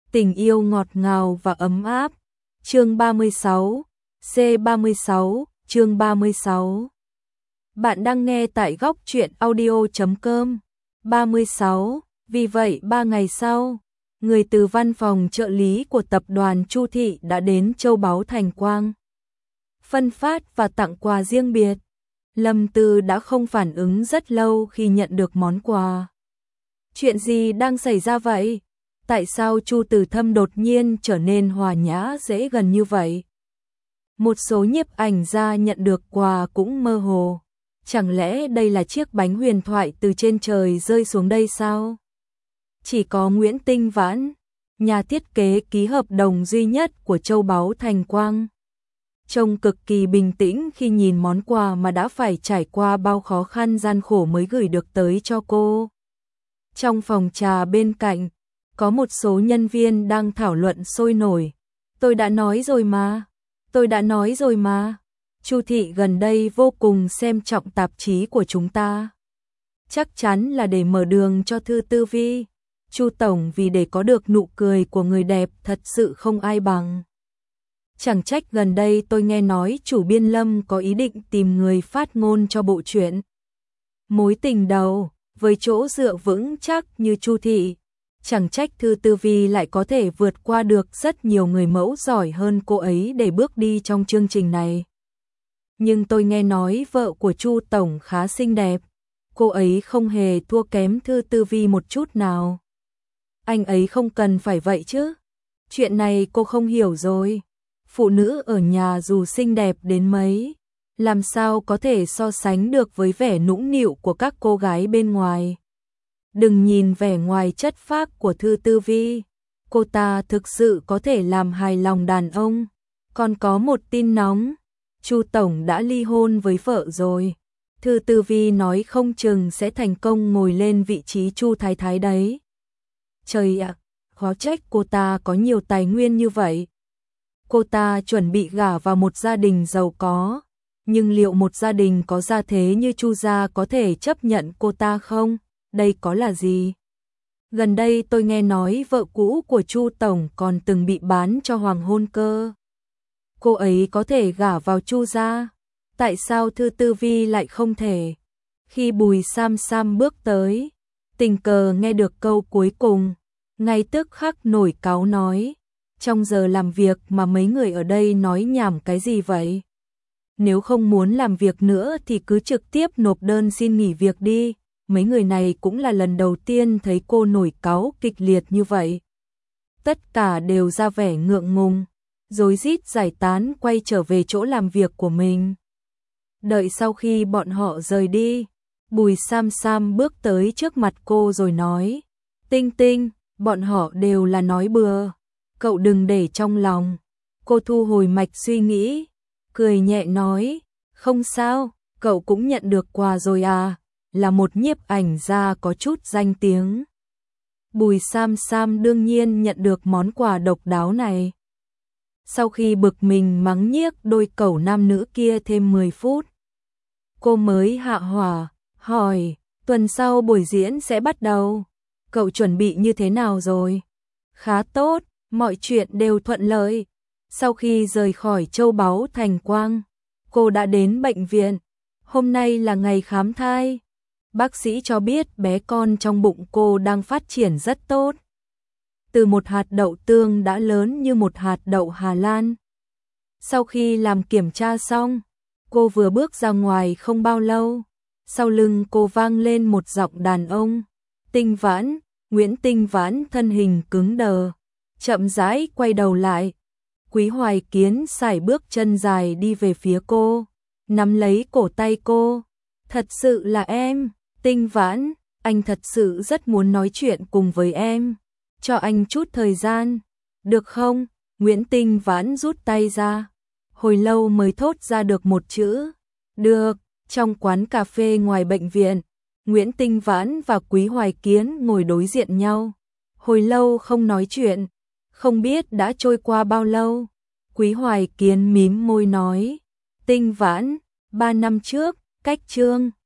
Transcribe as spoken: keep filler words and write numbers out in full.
Tình yêu ngọt ngào và ấm áp. Chương ba mươi sáu, C ba mươi sáu, chương ba mươi sáu. Bạn đang nghe tại góc truyện audio chấm com. ba mươi sáu, vì vậy ba ngày sau, người từ văn phòng trợ lý của tập đoàn Chu Thị đã đến Châu Báu Thành Quang. Phân phát và tặng quà riêng biệt. Lâm Tư đã không phản ứng rất lâu khi nhận được món quà. Chuyện gì đang xảy ra vậy? Tại sao Chu Tử Thâm đột nhiên trở nên hòa nhã dễ gần như vậy? Một số nhiếp ảnh gia nhận được quà cũng mơ hồ. Chẳng lẽ đây là chiếc bánh huyền thoại từ trên trời rơi xuống đây sao? Chỉ có Nguyễn Tinh Vãn, nhà thiết kế ký hợp đồng duy nhất của Châu Báu Thành Quang, trông cực kỳ bình tĩnh khi nhìn món quà mà đã phải trải qua bao khó khăn gian khổ mới gửi được tới cho cô. Trong phòng trà bên cạnh, có một số nhân viên đang thảo luận sôi nổi. Tôi đã nói rồi mà, tôi đã nói rồi mà. Chu Thị gần đây vô cùng xem trọng tạp chí của chúng ta. Chắc chắn là để mở đường cho Thư Tư Vi. Chu Tổng vì để có được nụ cười của người đẹp thật sự không ai bằng. Chẳng trách gần đây tôi nghe nói chủ biên Lâm có ý định tìm người phát ngôn cho bộ truyện. Mối tình đầu, với chỗ dựa vững chắc như Chu Thị, chẳng trách Thư Tư Vi lại có thể vượt qua được rất nhiều người mẫu giỏi hơn cô ấy để bước đi trong chương trình này. Nhưng tôi nghe nói vợ của Chu Tổng khá xinh đẹp, cô ấy không hề thua kém Thư Tư Vi một chút nào. Anh ấy không cần phải vậy chứ. Chuyện này cô không hiểu rồi. Phụ nữ ở nhà dù xinh đẹp đến mấy, làm sao có thể so sánh được với vẻ nũng nịu của các cô gái bên ngoài. Đừng nhìn vẻ ngoài chất phác của Thư Tư Vi, cô ta thực sự có thể làm hài lòng đàn ông. Còn có một tin nóng, Chu Tổng đã ly hôn với vợ rồi. Thư Tư Vi nói không chừng sẽ thành công ngồi lên vị trí Chu Thái Thái đấy. Trời ạ, khó trách cô ta có nhiều tài nguyên như vậy. Cô ta chuẩn bị gả vào một gia đình giàu có, nhưng liệu một gia đình có gia thế như Chu gia có thể chấp nhận cô ta không? Đây có là gì? Gần đây tôi nghe nói vợ cũ của Chu Tổng còn từng bị bán cho hoàng hôn cơ. Cô ấy có thể gả vào Chu gia, tại sao Thư Tư Vi lại không thể? Khi Bùi Sam Sam bước tới, tình cờ nghe được câu cuối cùng, ngay tức khắc nổi cáu nói, trong giờ làm việc mà mấy người ở đây nói nhảm cái gì vậy? Nếu không muốn làm việc nữa thì cứ trực tiếp nộp đơn xin nghỉ việc đi. Mấy người này cũng là lần đầu tiên thấy cô nổi cáu kịch liệt như vậy. Tất cả đều ra vẻ ngượng ngùng, rối rít giải tán quay trở về chỗ làm việc của mình. Đợi sau khi bọn họ rời đi, Bùi Sam Sam bước tới trước mặt cô rồi nói, Tinh Tinh, bọn họ đều là nói bừa, cậu đừng để trong lòng. Cô thu hồi mạch suy nghĩ, cười nhẹ nói, không sao, cậu cũng nhận được quà rồi à, là một nhiếp ảnh gia có chút danh tiếng. Bùi Sam Sam đương nhiên nhận được món quà độc đáo này. Sau khi bực mình mắng nhiếc đôi cẩu nam nữ kia thêm mười phút, cô mới hạ hỏa, hỏi, tuần sau buổi diễn sẽ bắt đầu, cậu chuẩn bị như thế nào rồi? Khá tốt, mọi chuyện đều thuận lợi. Sau khi rời khỏi Châu Báu Thành Quang, cô đã đến bệnh viện. Hôm nay là ngày khám thai. Bác sĩ cho biết bé con trong bụng cô đang phát triển rất tốt. Từ một hạt đậu tương đã lớn như một hạt đậu Hà Lan. Sau khi làm kiểm tra xong, cô vừa bước ra ngoài không bao lâu, sau lưng cô vang lên một giọng đàn ông. Tinh Vãn, Nguyễn Tinh Vãn thân hình cứng đờ, chậm rãi quay đầu lại. Quý Hoài Kiến sải bước chân dài đi về phía cô, nắm lấy cổ tay cô. Thật sự là em, Tinh Vãn, anh thật sự rất muốn nói chuyện cùng với em. Cho anh chút thời gian, được không? Nguyễn Tinh Vãn rút tay ra, hồi lâu mới thốt ra được một chữ. Được. Trong quán cà phê ngoài bệnh viện, Nguyễn Tinh Vãn và Quý Hoài Kiến ngồi đối diện nhau. Hồi lâu không nói chuyện, không biết đã trôi qua bao lâu. Quý Hoài Kiến mím môi nói, Tinh Vãn, ba năm trước, cách chương